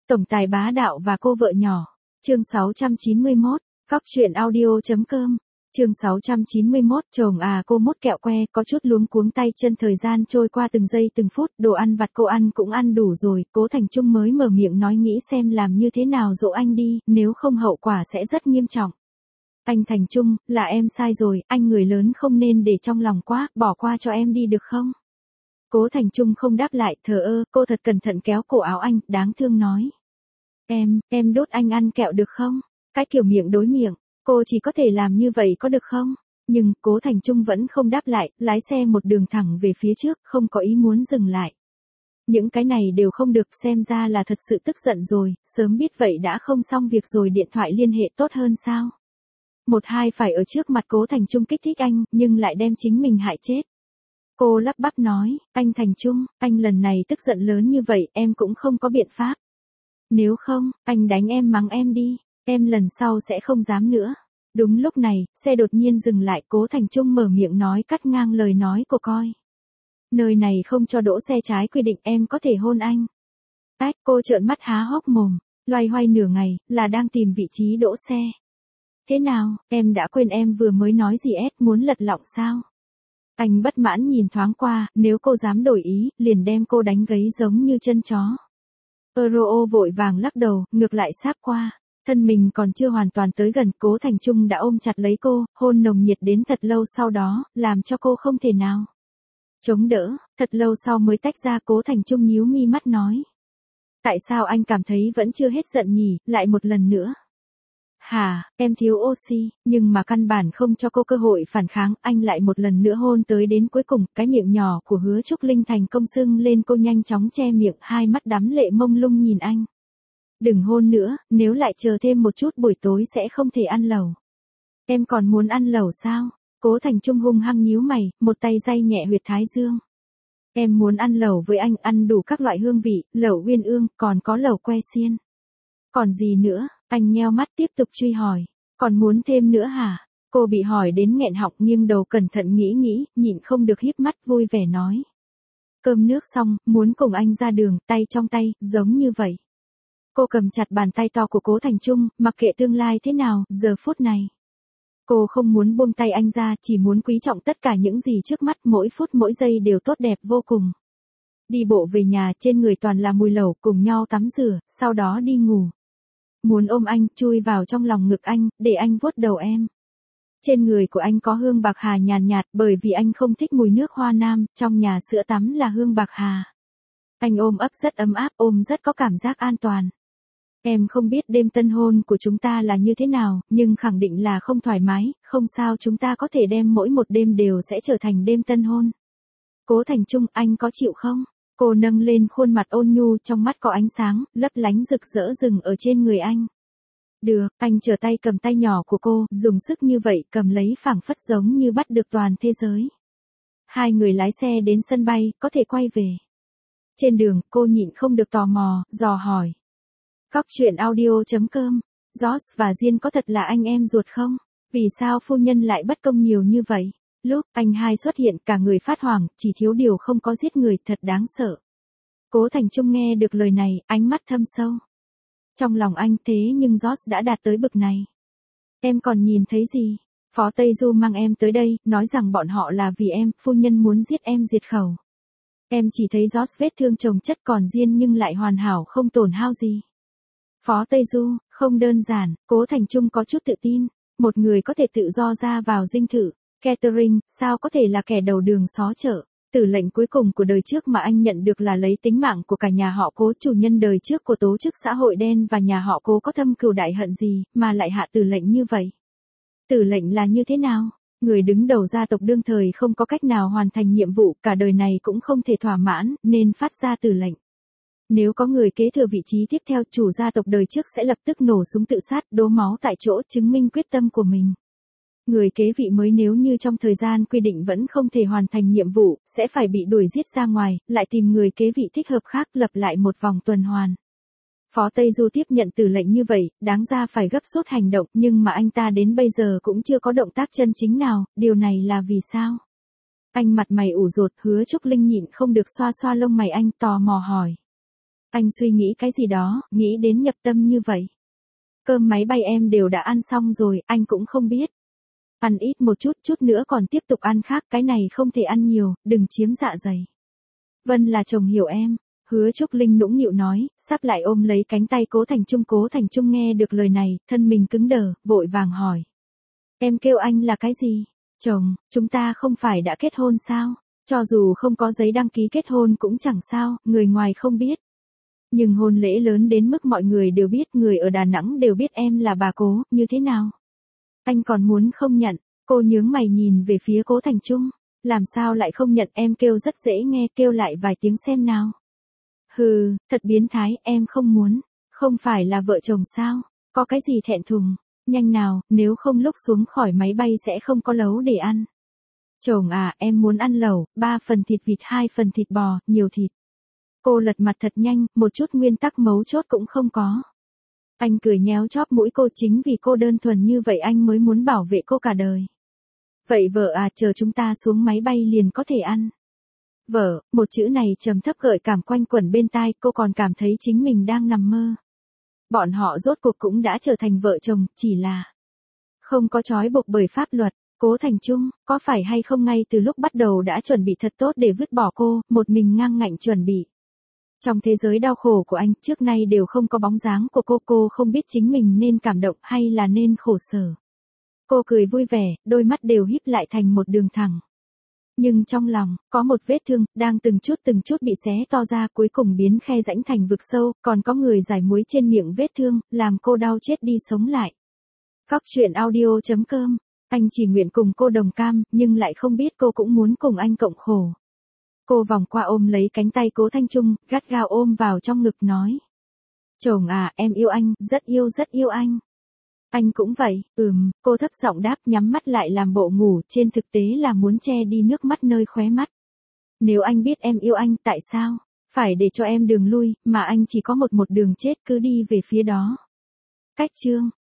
Tổng tài bá đạo và cô vợ nhỏ. Chương 691, Cóc truyện audio.com. Chương 691, chồng à cô mốt kẹo que, có chút luống cuống tay chân, thời gian trôi qua từng giây từng phút, đồ ăn vặt cô ăn cũng ăn đủ rồi, Cố Thành Trung mới mở miệng nói nghĩ xem làm như thế nào dỗ anh đi, nếu không hậu quả sẽ rất nghiêm trọng. Anh Thành Trung, là em sai rồi, anh người lớn không nên để trong lòng quá, bỏ qua cho em đi được không? Cố Thành Trung không đáp lại, thờ ơ, cô thật cẩn thận kéo cổ áo anh, đáng thương nói. Em đốt anh ăn kẹo được không? Cái kiểu miệng đối miệng, cô chỉ có thể làm như vậy có được không? Nhưng, Cố Thành Trung vẫn không đáp lại, lái xe một đường thẳng về phía trước, không có ý muốn dừng lại. Những cái này đều không được, xem ra là thật sự tức giận rồi, sớm biết vậy đã không xong việc rồi điện thoại liên hệ tốt hơn sao? Một hai phải ở trước mặt Cố Thành Trung kích thích anh, nhưng lại đem chính mình hại chết. Cô lắp bắp nói, anh Thành Trung, anh lần này tức giận lớn như vậy, em cũng không có biện pháp. Nếu không, anh đánh em mắng em đi, em lần sau sẽ không dám nữa. Đúng lúc này, xe đột nhiên dừng lại, Cố Thành Trung mở miệng nói cắt ngang lời nói của coi. Nơi này không cho đỗ xe trái quy định, em có thể hôn anh. Ách, cô trợn mắt há hốc mồm, loay hoay nửa ngày, là đang tìm vị trí đỗ xe. Thế nào, em đã quên em vừa mới nói gì muốn lật lọng sao? Anh bất mãn nhìn thoáng qua, nếu cô dám đổi ý, liền đem cô đánh gấy giống như chân chó. Euro vội vàng lắc đầu, ngược lại sáp qua. Thân mình còn chưa hoàn toàn tới gần, Cố Thành Trung đã ôm chặt lấy cô, hôn nồng nhiệt đến thật lâu sau đó, làm cho cô không thể nào chống đỡ, thật lâu sau mới tách ra. Cố Thành Trung nhíu mi mắt nói. Tại sao anh cảm thấy vẫn chưa hết giận nhỉ, lại một lần nữa. Hả, em thiếu oxy, nhưng mà căn bản không cho cô cơ hội phản kháng, anh lại một lần nữa hôn tới đến cuối cùng, cái miệng nhỏ của Hứa Trúc Linh thành công sưng lên, cô nhanh chóng che miệng, hai mắt đắm lệ mông lung nhìn anh. Đừng hôn nữa, nếu lại chờ thêm một chút buổi tối sẽ không thể ăn lẩu. Em còn muốn ăn lẩu sao? Cố Thành Trung hung hăng nhíu mày, một tay day nhẹ huyệt thái dương. Em muốn ăn lẩu với anh, ăn đủ các loại hương vị, lẩu uyên ương, còn có lẩu que xiên. Còn gì nữa? Anh nheo mắt tiếp tục truy hỏi. Còn muốn thêm nữa hả? Cô bị hỏi đến nghẹn họng, nghiêng đầu cẩn thận nghĩ, nhịn không được híp mắt vui vẻ nói. Cơm nước xong, muốn cùng anh ra đường, tay trong tay, giống như vậy. Cô cầm chặt bàn tay to của Cố Thành Trung, mặc kệ tương lai thế nào, giờ phút này. Cô không muốn buông tay anh ra, chỉ muốn quý trọng tất cả những gì trước mắt, mỗi phút mỗi giây đều tốt đẹp vô cùng. Đi bộ về nhà, trên người toàn là mùi lẩu, cùng nhau tắm rửa, sau đó đi ngủ. Muốn ôm anh, chui vào trong lòng ngực anh, để anh vuốt đầu em. Trên người của anh có hương bạc hà nhàn nhạt, bởi vì anh không thích mùi nước hoa nam, trong nhà sữa tắm là hương bạc hà. Anh ôm ấp rất ấm áp, ôm rất có cảm giác an toàn. Em không biết đêm tân hôn của chúng ta là như thế nào, nhưng khẳng định là không thoải mái, không sao, chúng ta có thể đem mỗi một đêm đều sẽ trở thành đêm tân hôn. Cố Thành Trung, anh có chịu không? Cô nâng lên khuôn mặt ôn nhu, trong mắt có ánh sáng, lấp lánh rực rỡ dừng ở trên người anh. Được, anh trở tay cầm tay nhỏ của cô, dùng sức như vậy, cầm lấy phảng phất giống như bắt được toàn thế giới. Hai người lái xe đến sân bay, có thể quay về. Trên đường, cô nhịn không được tò mò, dò hỏi. Cóc truyện audio.com, Joss và Diên có thật là anh em ruột không? Vì sao phu nhân lại bất công nhiều như vậy? Lúc anh hai xuất hiện, cả người phát hoảng, chỉ thiếu điều không có giết người, thật đáng sợ. Cố Thành Trung nghe được lời này, ánh mắt thâm sâu. Trong lòng anh thế nhưng Joss đã đạt tới bực này. Em còn nhìn thấy gì? Phó Tây Du mang em tới đây, nói rằng bọn họ là vì em, phu nhân muốn giết em diệt khẩu. Em chỉ thấy Joss vết thương chồng chất, còn Diên nhưng lại hoàn hảo không tổn hao gì. Phó Tây Du, không đơn giản, Cố Thành Trung có chút tự tin. Một người có thể tự do ra vào dinh thự. Catherine, sao có thể là kẻ đầu đường xó chợ? Tử lệnh cuối cùng của đời trước mà anh nhận được là lấy tính mạng của cả nhà họ Cố, chủ nhân đời trước của tổ chức xã hội đen và nhà họ Cố có thâm cừu đại hận gì, mà lại hạ tử lệnh như vậy? Tử lệnh là như thế nào? Người đứng đầu gia tộc đương thời không có cách nào hoàn thành nhiệm vụ, cả đời này cũng không thể thỏa mãn, nên phát ra tử lệnh. Nếu có người kế thừa vị trí tiếp theo, chủ gia tộc đời trước sẽ lập tức nổ súng tự sát, đổ máu tại chỗ, chứng minh quyết tâm của mình. Người kế vị mới nếu như trong thời gian quy định vẫn không thể hoàn thành nhiệm vụ, sẽ phải bị đuổi giết ra ngoài, lại tìm người kế vị thích hợp khác, lập lại một vòng tuần hoàn. Phó Tây Du tiếp nhận tử lệnh như vậy, đáng ra phải gấp rút hành động, nhưng mà anh ta đến bây giờ cũng chưa có động tác chân chính nào, điều này là vì sao? Anh mặt mày ủ rột, Hứa Trúc Linh nhịn không được xoa xoa lông mày anh, tò mò hỏi. Anh suy nghĩ cái gì đó, nghĩ đến nhập tâm như vậy. Cơm máy bay em đều đã ăn xong rồi, anh cũng không biết. Ăn ít một chút, chút nữa còn tiếp tục ăn khác, cái này không thể ăn nhiều, đừng chiếm dạ dày. Vân là chồng hiểu em. Hứa Trúc Linh nũng nịu nói, sắp lại ôm lấy cánh tay Cố Thành Trung nghe được lời này, thân mình cứng đờ, vội vàng hỏi. Em kêu anh là cái gì? Chồng, chúng ta không phải đã kết hôn sao? Cho dù không có giấy đăng ký kết hôn cũng chẳng sao, người ngoài không biết. Nhưng hôn lễ lớn đến mức mọi người đều biết, người ở Đà Nẵng đều biết em là bà Cố, như thế nào? Anh còn muốn không nhận, cô nhướng mày nhìn về phía Cố Thành Trung. Làm sao lại không nhận, em kêu rất dễ nghe, kêu lại vài tiếng xem nào. Hừ, thật biến thái, em không muốn. Không phải là vợ chồng sao? Có cái gì thẹn thùng? Nhanh nào, nếu không lúc xuống khỏi máy bay sẽ không có lẩu để ăn. Chồng à, em muốn ăn lẩu, 3 phần thịt vịt 2 phần thịt bò, nhiều thịt. Cô lật mặt thật nhanh, một chút nguyên tắc mấu chốt cũng không có. Anh cười nhéo chóp mũi cô, chính vì cô đơn thuần như vậy anh mới muốn bảo vệ cô cả đời. Vậy vợ à, chờ chúng ta xuống máy bay liền có thể ăn. Vợ, một chữ này trầm thấp gợi cảm quanh quẩn bên tai, cô còn cảm thấy chính mình đang nằm mơ. Bọn họ rốt cuộc cũng đã trở thành vợ chồng, chỉ là không có trói buộc bởi pháp luật. Cố Thành Trung, có phải hay không ngay từ lúc bắt đầu đã chuẩn bị thật tốt để vứt bỏ cô, một mình ngang ngạnh chuẩn bị. Trong thế giới đau khổ của anh, trước nay đều không có bóng dáng của cô không biết chính mình nên cảm động hay là nên khổ sở. Cô cười vui vẻ, đôi mắt đều híp lại thành một đường thẳng. Nhưng trong lòng, có một vết thương, đang từng chút bị xé to ra, cuối cùng biến khe rãnh thành vực sâu, còn có người giải muối trên miệng vết thương, làm cô đau chết đi sống lại. Cóc truyện audio.com, anh chỉ nguyện cùng cô đồng cam, nhưng lại không biết cô cũng muốn cùng anh cộng khổ. Cô vòng qua ôm lấy cánh tay Cố Thành Trung, gắt gao ôm vào trong ngực nói. Chồng à, em yêu anh, rất yêu anh. Anh cũng vậy, cô thấp giọng đáp, nhắm mắt lại làm bộ ngủ, trên thực tế là muốn che đi nước mắt nơi khóe mắt. Nếu anh biết em yêu anh, tại sao phải để cho em đường lui, mà anh chỉ có một đường chết, cứ đi về phía đó. Cách chương